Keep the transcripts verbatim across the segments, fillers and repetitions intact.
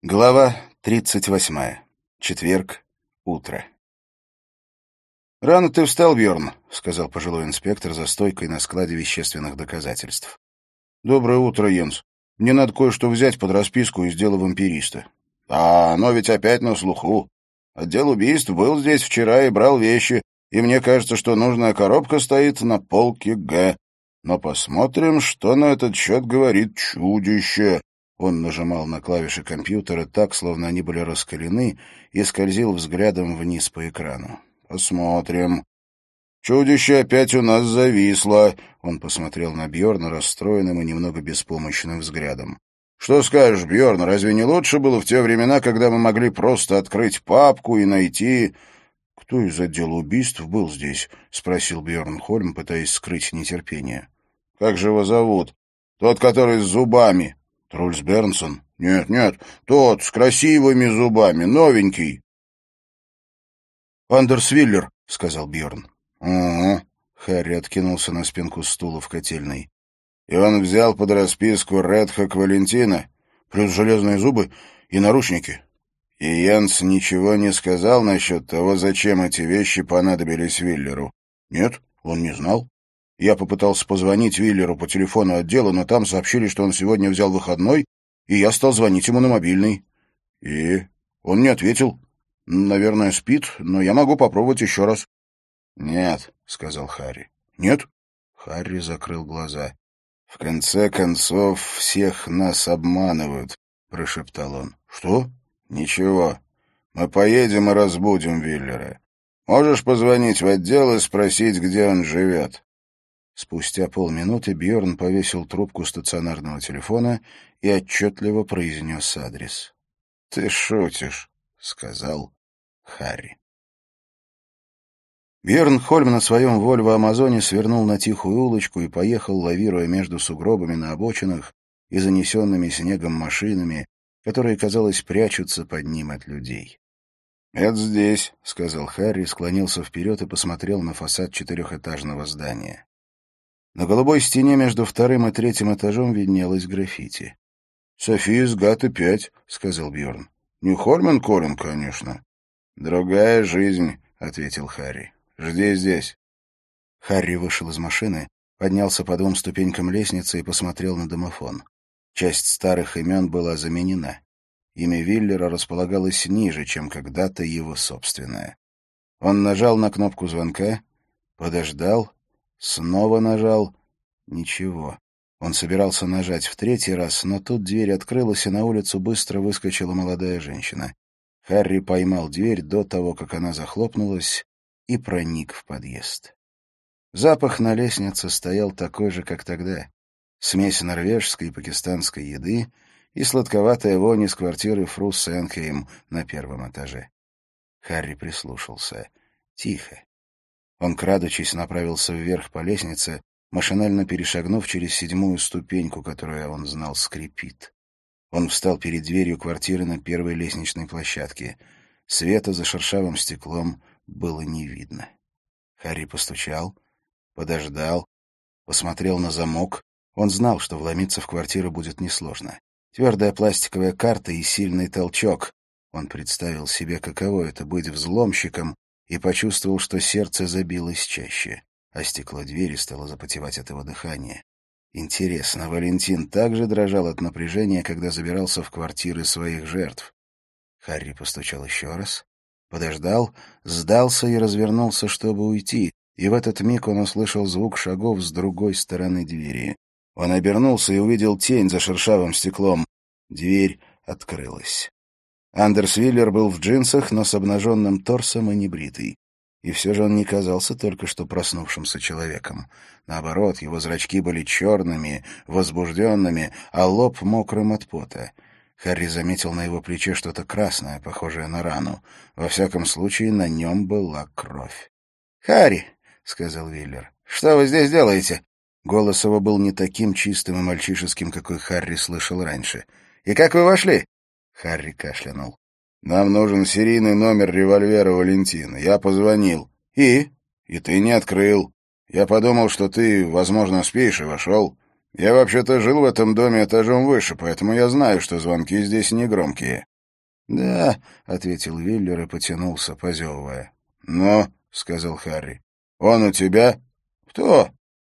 Глава тридцать восьмая. Четверг. Утро. «Рано ты встал, Бьорн», — сказал пожилой инспектор за стойкой на складе вещественных доказательств. «Доброе утро, Йенс. Мне надо кое-что взять под расписку из дела вампириста». «А, оно ведь опять на слуху. Отдел убийств был здесь вчера и брал вещи, и мне кажется, что нужная коробка стоит на полке Г. Но посмотрим, что на этот счет говорит чудище». Он нажимал на клавиши компьютера так, словно они были раскалены, и скользил взглядом вниз по экрану. «Посмотрим. Чудище опять у нас зависло». Он посмотрел на Бьорна расстроенным и немного беспомощным взглядом. «Что скажешь, Бьорн, разве не лучше было в те времена, когда мы могли просто открыть папку и найти...» «Кто из отдела убийств был здесь?» — спросил Бьорн Хольм, пытаясь скрыть нетерпение. «Как же его зовут? Тот, который с зубами». «Трульс Бернсон?» «Нет, нет, тот, с красивыми зубами, новенький». «Андерс Виллер», — сказал Бьорн. «Угу». Харри откинулся на спинку стула в котельной. «И он взял под расписку Редхак Валентина, плюс железные зубы и наручники». «И Янс ничего не сказал насчет того, зачем эти вещи понадобились Виллеру?» «Нет, он не знал. Я попытался позвонить Виллеру по телефону отдела, но там сообщили, что он сегодня взял выходной, и я стал звонить ему на мобильный. И он не ответил. Наверное, спит, но я могу попробовать еще раз». «Нет», — сказал Харри. «Нет?» Харри закрыл глаза. «В конце концов, всех нас обманывают», — прошептал он. «Что?» «Ничего. Мы поедем и разбудим Виллера. Можешь позвонить в отдел и спросить, где он живет?» Спустя полминуты Бьорн повесил трубку стационарного телефона и отчетливо произнес адрес. «Ты шутишь», — сказал Харри. Бьорн Хольм на своем Вольво Амазоне свернул на тихую улочку и поехал, лавируя между сугробами на обочинах и занесенными снегом машинами, которые, казалось, прячутся под ним от людей. «Это здесь», — сказал Харри, склонился вперед и посмотрел на фасад четырехэтажного здания. На голубой стене между вторым и третьим этажом виднелось граффити. «София Гаты пять», — сказал Бьорн. «Не Хольмен Колин, конечно». «Другая жизнь», — ответил Харри. «Жди здесь». Харри вышел из машины, поднялся по двум ступенькам лестницы и посмотрел на домофон. Часть старых имен была заменена. Имя Виллера располагалось ниже, чем когда-то его собственное. Он нажал на кнопку звонка, подождал, снова нажал. Ничего. Он собирался нажать в третий раз, но тут дверь открылась, и на улицу быстро выскочила молодая женщина. Харри поймал дверь до того, как она захлопнулась, и проник в подъезд. Запах на лестнице стоял такой же, как тогда. Смесь норвежской и пакистанской еды и сладковатая вонь из квартиры фру Сенхейм на первом этаже. Харри прислушался. Тихо. Он, крадучись, направился вверх по лестнице, машинально перешагнув через седьмую ступеньку, которую он знал скрипит. Он встал перед дверью квартиры на первой лестничной площадке. Света за шершавым стеклом было не видно. Харри постучал, подождал, посмотрел на замок. Он знал, что вломиться в квартиру будет несложно. Твердая пластиковая карта и сильный толчок. Он представил себе, каково это — быть взломщиком, и почувствовал, что сердце забилось чаще, а стекло двери стало запотевать от его дыхания. Интересно, Валентин также дрожал от напряжения, когда забирался в квартиры своих жертв. Харри постучал еще раз, подождал, сдался и развернулся, чтобы уйти, и в этот миг он услышал звук шагов с другой стороны двери. Он обернулся и увидел тень за шершавым стеклом. Дверь открылась. Андерс Виллер был в джинсах, но с обнаженным торсом и небритый. И все же он не казался только что проснувшимся человеком. Наоборот, его зрачки были черными, возбужденными, а лоб мокрым от пота. Харри заметил на его плече что-то красное, похожее на рану. Во всяком случае, на нем была кровь. «Харри», — сказал Виллер, — «что вы здесь делаете?» Голос его был не таким чистым и мальчишеским, какой Харри слышал раньше. «И как вы вошли?» Харри кашлянул. «Нам нужен серийный номер револьвера Валентина. Я позвонил. И? И ты не открыл. Я подумал, что ты, возможно, спишь, и вошел. Я вообще-то жил в этом доме этажом выше, поэтому я знаю, что звонки здесь негромкие». «Да», — ответил Виллер и потянулся, позевывая. «Ну», — сказал Харри, — «он у тебя?» «Кто?»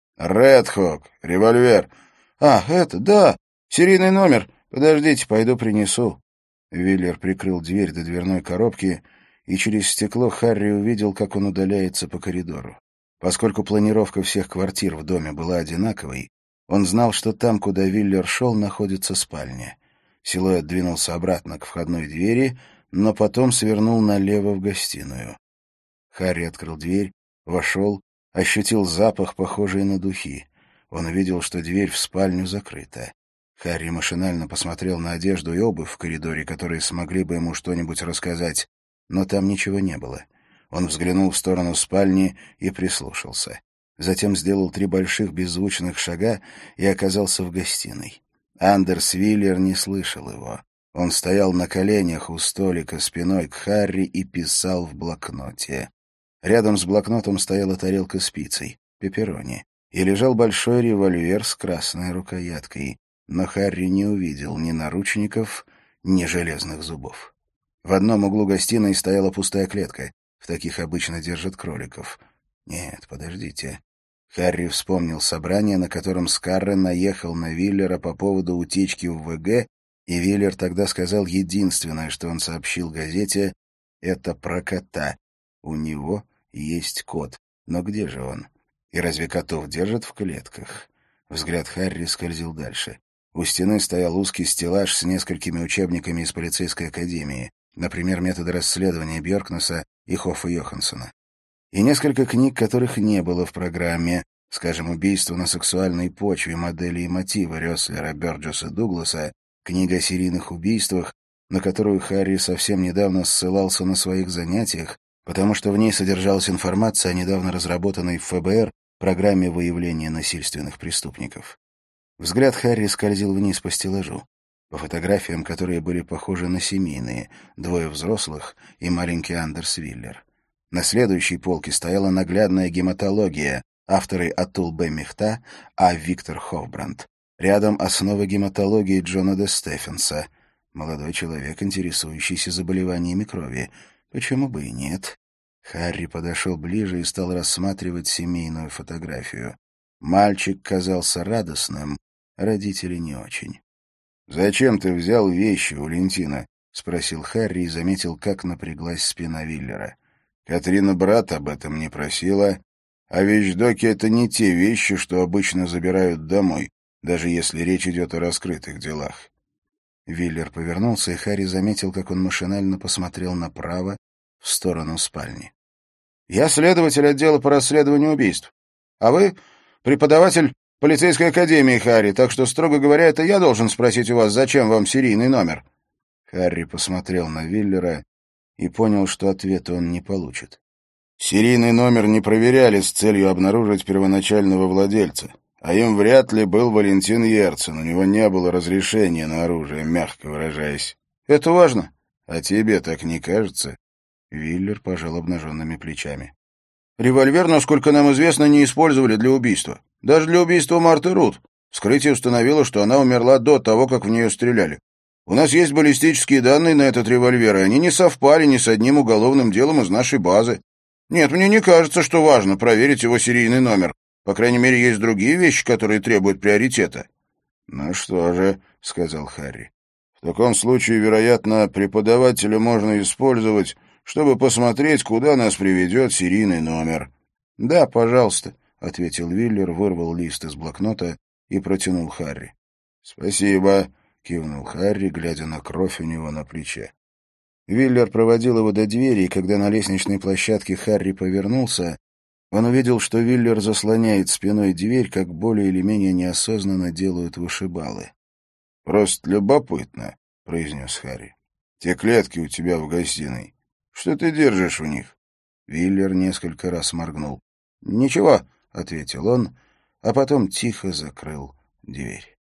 «Редхок, револьвер». «А, это, да, серийный номер. Подождите, пойду принесу». Виллер прикрыл дверь до дверной коробки, и через стекло Харри увидел, как он удаляется по коридору. Поскольку планировка всех квартир в доме была одинаковой, он знал, что там, куда Виллер шел, находится спальня. Силуэт двинулся обратно к входной двери, но потом свернул налево в гостиную. Харри открыл дверь, вошел, ощутил запах, похожий на духи. Он увидел, что дверь в спальню закрыта. Харри машинально посмотрел на одежду и обувь в коридоре, которые смогли бы ему что-нибудь рассказать, но там ничего не было. Он взглянул в сторону спальни и прислушался. Затем сделал три больших беззвучных шага и оказался в гостиной. Андерс Виллер не слышал его. Он стоял на коленях у столика спиной к Харри и писал в блокноте. Рядом с блокнотом стояла тарелка с пиццей, пепперони, и лежал большой револьвер с красной рукояткой. Но Харри не увидел ни наручников, ни железных зубов. В одном углу гостиной стояла пустая клетка. В таких обычно держат кроликов. Нет, подождите. Харри вспомнил собрание, на котором Скарре наехал на Виллера по поводу утечки в ВГ, и Виллер тогда сказал единственное, что он сообщил газете, это про кота. У него есть кот. Но где же он? И разве котов держат в клетках? Взгляд Харри скользил дальше. У стены стоял узкий стеллаж с несколькими учебниками из полицейской академии, например, «Методы расследования» Бьоркнесса и Хоффа Йоханссона. И несколько книг, которых не было в программе, скажем, «Убийство на сексуальной почве. Модели и мотивы» Рёслера, Бёрджесса, Дугласа, книга о серийных убийствах, на которую Харри совсем недавно ссылался на своих занятиях, потому что в ней содержалась информация о недавно разработанной в ФБР программе выявления насильственных преступников. Взгляд Харри скользил вниз по стеллажу, по фотографиям, которые были похожи на семейные, двое взрослых и маленький Андерс Виллер. На следующей полке стояла наглядная гематология, авторы Атул Б. Мехта, а. Виктор Хофбранд. Рядом основа гематологии Джона Д. Стефенса. Молодой человек, интересующийся заболеваниями крови. Почему бы и нет? Харри подошел ближе и стал рассматривать семейную фотографию. Мальчик казался радостным, родители не очень. «Зачем ты взял вещи у Лентина?» — спросил Харри и заметил, как напряглась спина Виллера. «Катрина брат об этом не просила, а вещдоки — это не те вещи, что обычно забирают домой, даже если речь идет о раскрытых делах». Виллер повернулся, и Харри заметил, как он машинально посмотрел направо, в сторону спальни. «Я следователь отдела по расследованию убийств. А вы преподаватель полицейской академии, Харри, так что, строго говоря, это я должен спросить у вас, зачем вам серийный номер?» Харри посмотрел на Виллера и понял, что ответа он не получит. «Серийный номер не проверяли с целью обнаружить первоначального владельца, а им вряд ли был Валентин Ерцен, у него не было разрешения на оружие, мягко выражаясь. Это важно. А тебе так не кажется?» Виллер пожал обнаженными плечами. «Револьвер, насколько нам известно, не использовали для убийства. Даже для убийства Марты Рут. Вскрытие установило, что она умерла до того, как в нее стреляли. У нас есть баллистические данные на этот револьвер, и они не совпали ни с одним уголовным делом из нашей базы. Нет, мне не кажется, что важно проверить его серийный номер. По крайней мере, есть другие вещи, которые требуют приоритета». «Ну что же», — сказал Харри, — «в таком случае, вероятно, преподавателя можно использовать, чтобы посмотреть, куда нас приведет серийный номер». «Да, пожалуйста», — ответил Виллер, вырвал лист из блокнота и протянул Харри. «Спасибо», — кивнул Харри, глядя на кровь у него на плече. Виллер проводил его до двери, и когда на лестничной площадке Харри повернулся, он увидел, что Виллер заслоняет спиной дверь, как более или менее неосознанно делают вышибалы. «Просто любопытно», — произнес Харри. «Те клетки у тебя в гостиной. Что ты держишь в них?» Виллер несколько раз моргнул. «Ничего», — ответил он, а потом тихо закрыл дверь.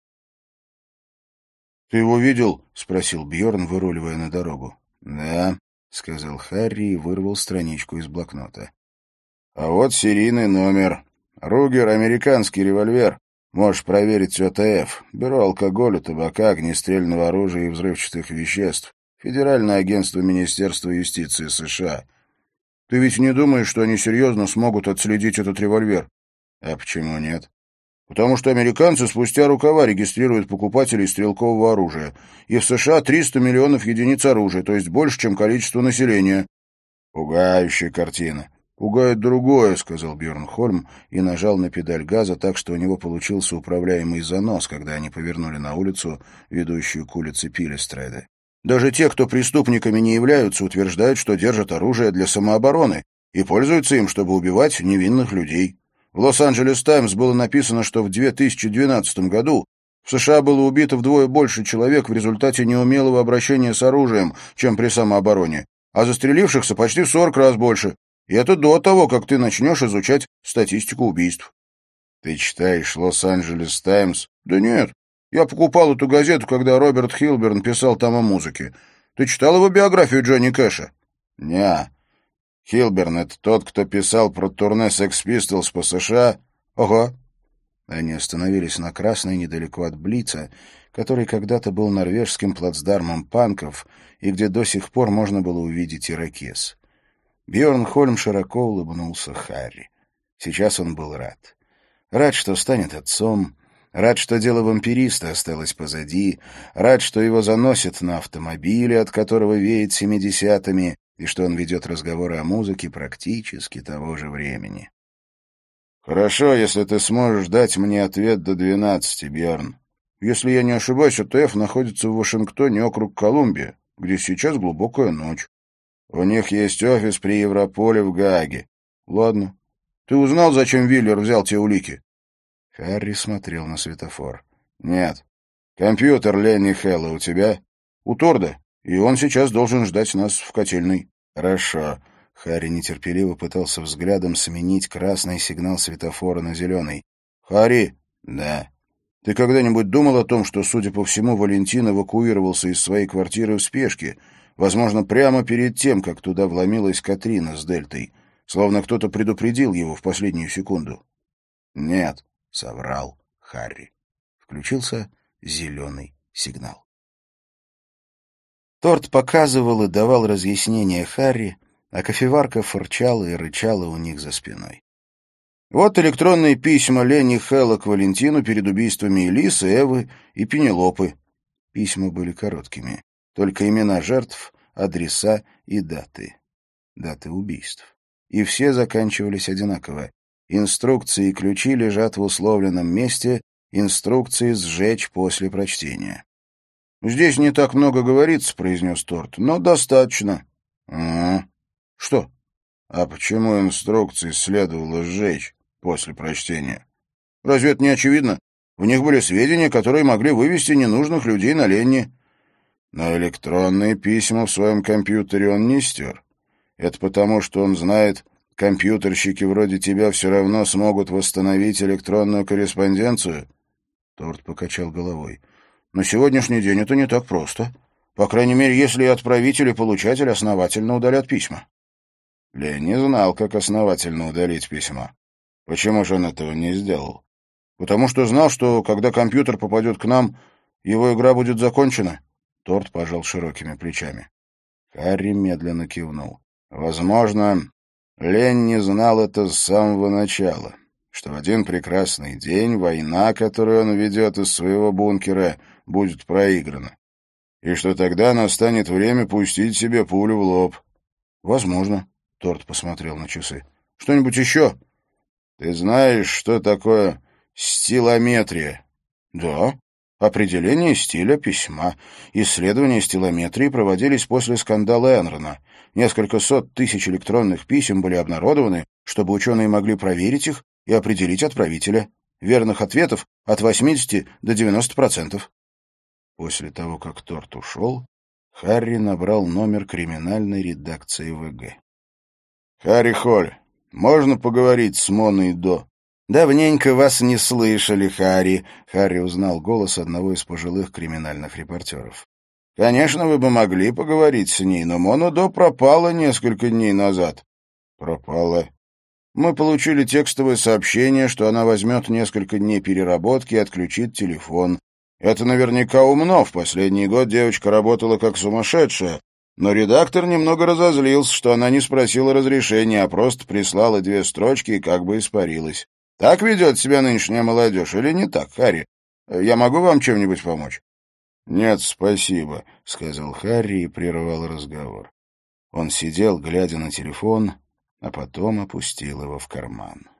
«Ты его видел?» — спросил Бьорн, выруливая на дорогу. «Да», — сказал Харри и вырвал страничку из блокнота. «А вот серийный номер. Ругер — американский револьвер. Можешь проверить ОТФ. Бюро алкоголя, табака, огнестрельного оружия и взрывчатых веществ. Федеральное агентство Министерства юстиции США. Ты ведь не думаешь, что они серьезно смогут отследить этот револьвер? А почему нет? Потому что американцы спустя рукава регистрируют покупателей стрелкового оружия. И в США триста миллионов единиц оружия, то есть больше, чем количество населения. Пугающая картина. «Пугает другое», — сказал Бьерн Хольм и нажал на педаль газа так, что у него получился управляемый занос, когда они повернули на улицу, ведущую к улице Пилестреда. «Даже те, кто преступниками не являются, утверждают, что держат оружие для самообороны и пользуются им, чтобы убивать невинных людей. В «Лос-Анджелес Таймс» было написано, что в две тысячи двенадцатом году в США было убито вдвое больше человек в результате неумелого обращения с оружием, чем при самообороне, а застрелившихся почти в сорок раз больше. И это до того, как ты начнешь изучать статистику убийств. Ты читаешь «Лос-Анджелес Таймс»? Да нет. Я покупал эту газету, когда Роберт Хилберн писал там о музыке. Ты читал его биографию Джонни Кэша? Не. Хилберн — это тот, кто писал про турне Sex Pistols по США? Ага. Они остановились на Красной недалеко от Блица, который когда-то был норвежским плацдармом панков и где до сих пор можно было увидеть ирокез. Бьерн Хольм широко улыбнулся Харри. Сейчас он был рад. Рад, что станет отцом, рад, что дело вампириста осталось позади, рад, что его заносят на автомобиле, от которого веет семидесятыми, и что он ведет разговоры о музыке практически того же времени. «Хорошо, если ты сможешь дать мне ответ до двенадцати, Бьерн. Если я не ошибаюсь, ОТФ находится в Вашингтоне, округ Колумбия, где сейчас глубокая ночь. У них есть офис при Европоле в Гааге. Ладно. Ты узнал, зачем Виллер взял те улики?» Харри смотрел на светофор. «Нет. Компьютер Ленни Хэлла у тебя?» «У Торда. И он сейчас должен ждать нас в котельной». «Хорошо». Харри нетерпеливо пытался взглядом сменить красный сигнал светофора на зеленый. «Харри?» «Да». «Ты когда-нибудь думал о том, что, судя по всему, Валентин эвакуировался из своей квартиры в спешке, возможно, прямо перед тем, как туда вломилась Катрина с Дельтой, словно кто-то предупредил его в последнюю секунду?» «Нет», — соврал Харри. Включился зеленый сигнал. Торт показывал и давал разъяснения Харри, а кофеварка фырчала и рычала у них за спиной. Вот электронные письма Ленни Хэлла к Валентину перед убийствами Элисы, Эвы и Пенелопы. Письма были короткими. Только имена жертв, адреса и даты. Даты убийств. И все заканчивались одинаково. Инструкции и ключи лежат в условленном месте, инструкции сжечь после прочтения. «Здесь не так много говорится», — произнес Торт, — «но достаточно». «Угу. Что? А почему инструкции следовало сжечь после прочтения? Разве это не очевидно? В них были сведения, которые могли вывести ненужных людей на Ленни. Но электронные письма в своем компьютере он не стер. Это потому, что он знает, компьютерщики вроде тебя все равно смогут восстановить электронную корреспонденцию?» Торт покачал головой. «На сегодняшний день это не так просто. По крайней мере, если и отправитель, и получатель основательно удалят письма». Ленни знал, как основательно удалить письма. Почему же он этого не сделал? Потому что знал, что, когда компьютер попадет к нам, его игра будет закончена. Торт пожал широкими плечами. Харри медленно кивнул. Возможно, Ленни знал это с самого начала, что в один прекрасный день война, которую он ведет из своего бункера, будет проиграна, и что тогда настанет время пустить себе пулю в лоб. Возможно. Торт посмотрел на часы. «Что-нибудь еще?» «Ты знаешь, что такое стилометрия?» «Да. Определение стиля письма. Исследования стилометрии проводились после скандала Энрона. Несколько сот тысяч электронных писем были обнародованы, чтобы ученые могли проверить их и определить отправителя. Верных ответов от восьмидесяти до девяноста процентов». После того, как Торт ушел, Харри набрал номер криминальной редакции ВГ. «Харри Холь, можно поговорить с Моной До?» «Давненько вас не слышали, Харри», — Харри узнал голос одного из пожилых криминальных репортеров. «Конечно, вы бы могли поговорить с ней, но Мона До пропала несколько дней назад». «Пропала?» «Мы получили текстовое сообщение, что она возьмет несколько дней переработки и отключит телефон. Это наверняка умно. В последний год девочка работала как сумасшедшая, но редактор немного разозлился, что она не спросила разрешения, а просто прислала две строчки и как бы испарилась. Так ведет себя нынешняя молодежь или не так, Харри? Я могу вам чем-нибудь помочь?» «Нет, спасибо», — сказал Харри и прервал разговор. Он сидел, глядя на телефон, а потом опустил его в карман.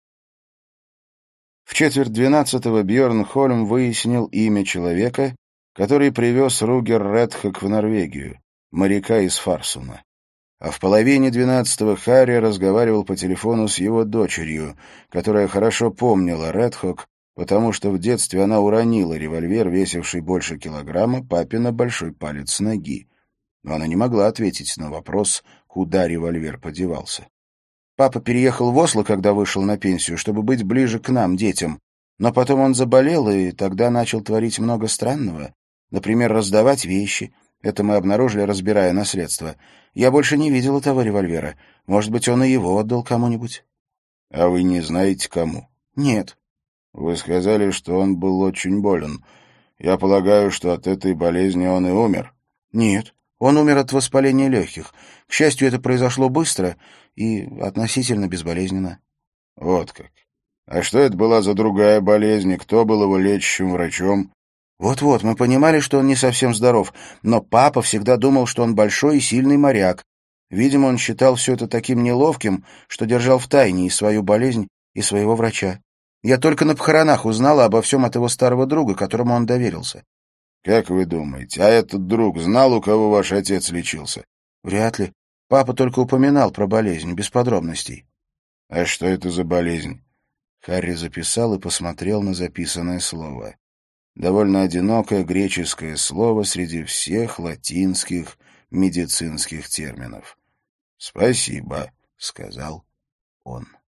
В четверть двенадцатого Бьорн Хольм выяснил имя человека, который привез Ругер Редхок в Норвегию, моряка из Фарсуна. А в половине двенадцатого Харри разговаривал по телефону с его дочерью, которая хорошо помнила Редхок, потому что в детстве она уронила револьвер, весивший больше килограмма, папе на большой палец ноги. Но она не могла ответить на вопрос, куда револьвер подевался. Папа переехал в Осло, когда вышел на пенсию, чтобы быть ближе к нам, детям. Но потом он заболел, и тогда начал творить много странного. Например, раздавать вещи. Это мы обнаружили, разбирая наследство. Я больше не видел этого револьвера. Может быть, он и его отдал кому-нибудь. — А вы не знаете, кому? — Нет. — Вы сказали, что он был очень болен. Я полагаю, что от этой болезни он и умер. — Нет. Он умер от воспаления легких. К счастью, это произошло быстро и относительно безболезненно. — Вот как. А что это была за другая болезнь, и кто был его лечащим врачом? Вот-вот, мы понимали, что он не совсем здоров, но папа всегда думал, что он большой и сильный моряк. Видимо, он считал все это таким неловким, что держал в тайне и свою болезнь, и своего врача. Я только на похоронах узнала обо всем от его старого друга, которому он доверился. — Как вы думаете, а этот друг знал, у кого ваш отец лечился? — Вряд ли. Папа только упоминал про болезнь, без подробностей. — А что это за болезнь? Харри записал и посмотрел на записанное слово. Довольно одинокое греческое слово среди всех латинских медицинских терминов. — Спасибо, — сказал он.